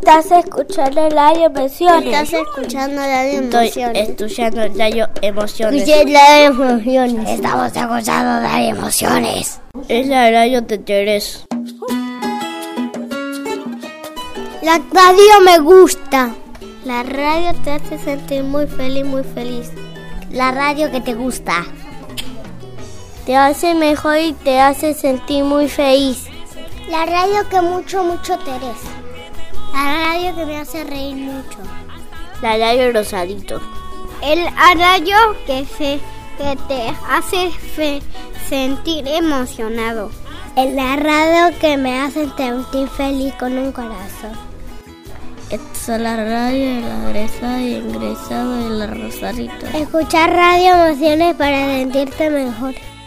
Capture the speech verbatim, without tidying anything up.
Estás escuchando Radio Emociones. Estás escuchando Radio Estoy Emociones. escuchando Radio Emociones. Escuché Radio Emociones. Estamos escuchando Radio Emociones. Es la radio de Teresa. La radio me gusta. La radio te hace sentir muy feliz, muy feliz. La radio que te gusta. Te hace mejor y te hace sentir muy feliz. La radio que mucho, mucho te eres. La radio que me hace reír mucho. La radio Rosadito. El radio que, se, que te hace fe, sentir emocionado. El la radio que me hace sentir feliz con un corazón. Esta es la radio de la egresada y ingresado de la Rosadito. Escuchar Radio Emociones para sentirte mejor.